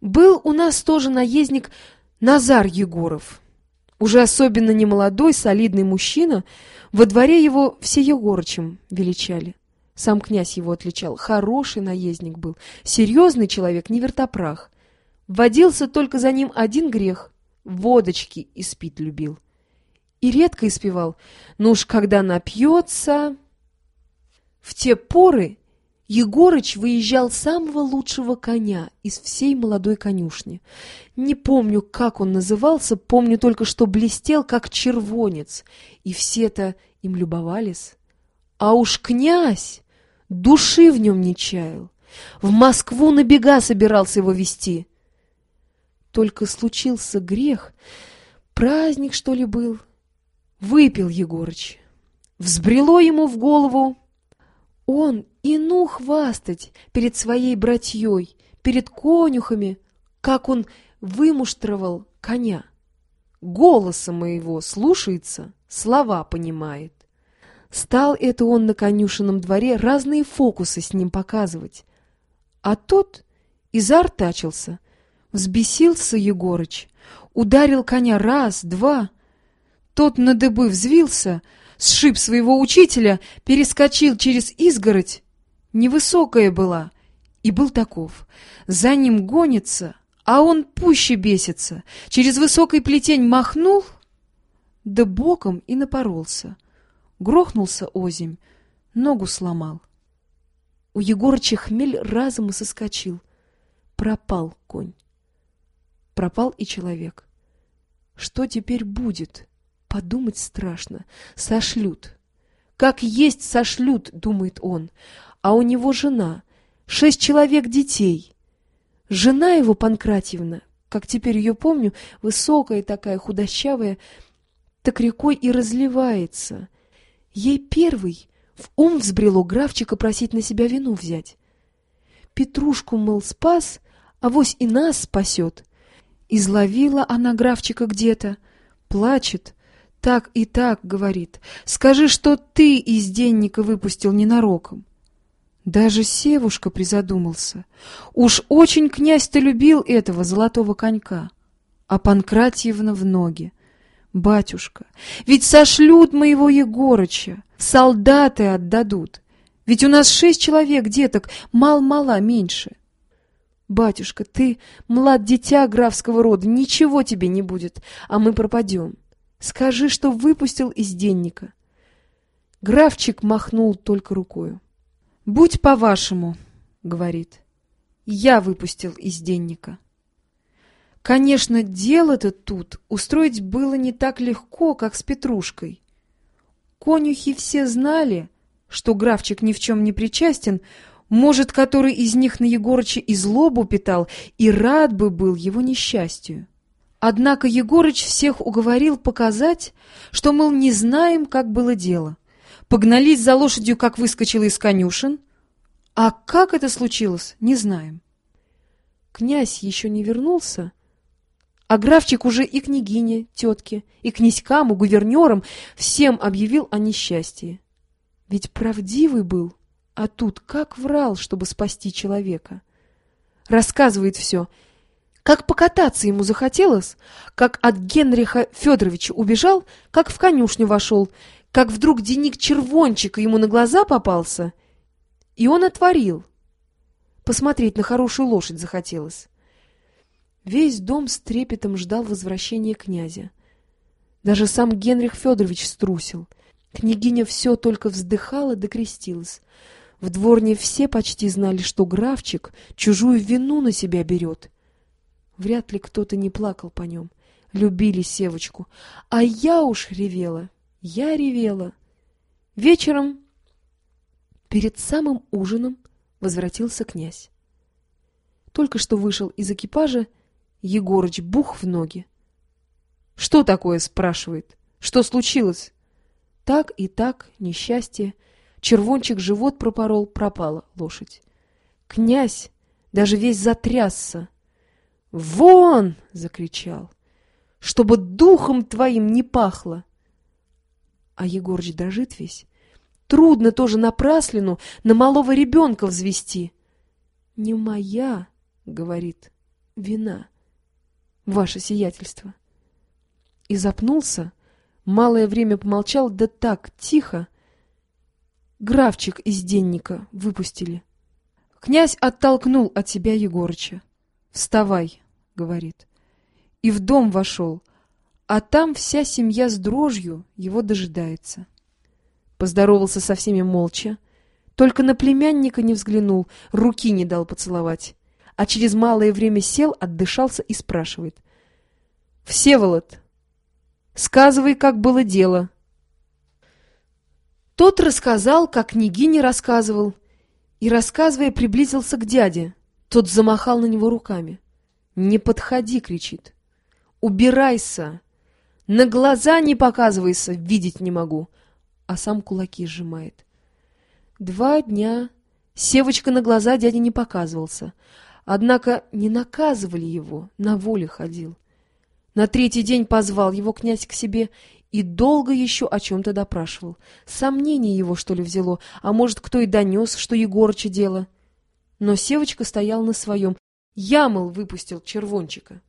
Был у нас тоже наездник Назар Егоров. Уже особенно немолодой, солидный мужчина. Во дворе его все Егорычем величали. Сам князь его отличал. Хороший наездник был. Серьезный человек, не вертопрах. Водился только за ним один грех. Водочки испить любил. И редко испевал. Но уж когда напьется... В те поры Егорыч выезжал самого лучшего коня из всей молодой конюшни. Не помню, как он назывался, помню только, что блестел, как червонец, и все-то им любовались. А уж князь души в нем не чаял. В Москву на бега собирался его везти. Только случился грех, праздник, что ли, был. Выпил Егорыч. Взбрело ему в голову. Он и ну хвастать перед своей братьей, перед конюхами, как он вымуштровал коня. Голоса моего слушается, слова понимает. Стал это он на конюшенном дворе разные фокусы с ним показывать. А тот и заортачился. Взбесился Егорыч, ударил коня раз, два. Тот на дыбы взвился, сшиб своего учителя, перескочил через изгородь. Невысокая была, и был таков. За ним гонится, а он пуще бесится. Через высокий плетень махнул, да боком и напоролся. Грохнулся озимь, ногу сломал. У Егорыча хмель разом и соскочил. Пропал конь. Пропал и человек. Что теперь будет? Подумать страшно. Сошлют. Как есть сошлют, думает он. А у него жена, 6 человек детей. Жена его, Панкратьевна, как теперь ее помню, высокая такая, худощавая, так рекой и разливается. Ей первый в ум взбрело графчика просить на себя вину взять. Петрушку, мол, спас, авось и нас спасет. Изловила она графчика где-то, плачет, так и так говорит. Скажи, что ты из денника выпустил ненароком. Даже Севушка призадумался. Уж очень князь-то любил этого золотого конька. А Панкратьевна в ноги. Батюшка, ведь сошлют моего Егорыча, солдаты отдадут. Ведь у нас 6 человек, деток, мал-мала меньше. Батюшка, ты млад дитя графского рода, ничего тебе не будет, а мы пропадем. Скажи, что выпустил из денника. Графчик махнул только рукою. «Будь по-вашему», — говорит, — «я выпустил из денника». Конечно, дело-то тут устроить было не так легко, как с Петрушкой. Конюхи все знали, что графчик ни в чем не причастен, может, который из них на Егорыча и злобу питал, и рад бы был его несчастью. Однако Егорыч всех уговорил показать, что, мол, не знаем, как было дело. Погнались за лошадью, как выскочила из конюшен, а как это случилось, не знаем. Князь еще не вернулся, а графчик уже и княгине, тетке, и князькам, и гувернерам всем объявил о несчастье. Ведь правдивый был, а тут как врал, чтобы спасти человека. Рассказывает все, как покататься ему захотелось, как от Генриха Федоровича убежал, как в конюшню вошел, как вдруг денник червончика ему на глаза попался, и он отворил. Посмотреть на хорошую лошадь захотелось. Весь дом с трепетом ждал возвращения князя. Даже сам Генрих Федорович струсил. Княгиня все только вздыхала да крестилась. В дворне все почти знали, что графчик чужую вину на себя берет. Вряд ли кто-то не плакал по нем. Любили Севочку. А я уж ревела. Я ревела. Вечером, перед самым ужином, возвратился князь. Только что вышел из экипажа, Егорыч бух в ноги. «Что такое?» — спрашивает. «Что случилось?» Так и так, несчастье. Червончик живот пропорол, пропала лошадь. Князь даже весь затрясся. «Вон!» — закричал. «Чтобы духом твоим не пахло!» А Егорыч дрожит весь. Трудно тоже напраслину на малого ребенка взвести. «Не моя!» — говорит. вина, ваше сиятельство. И запнулся, малое время помолчал, да так, тихо. Графчик из денника выпустили. Князь оттолкнул от себя Егорыча. «Вставай», — говорит. И в дом вошел, а там вся семья с дрожью его дожидается. Поздоровался со всеми молча, только на племянника не взглянул, руки не дал поцеловать. А через малое время сел, отдышался и спрашивает. «Всеволод, сказывай, как было дело». Тот рассказал, как княгине рассказывал, и, рассказывая, приблизился к дяде. Тот замахал на него руками. «Не подходи!» — кричит. «Убирайся! На глаза не показывайся, видеть не могу!» А сам кулаки сжимает. 2 дня Севочка на глаза дяде не показывался. Однако не наказывали его, на воле ходил. На 3-й день позвал его князь к себе и долго еще о чем-то допрашивал. Сомнение его, что ли, взяло, а может, кто и донес, что Егорыча дело. Но Севочка стоял на своем. Я, мол, выпустил червончика.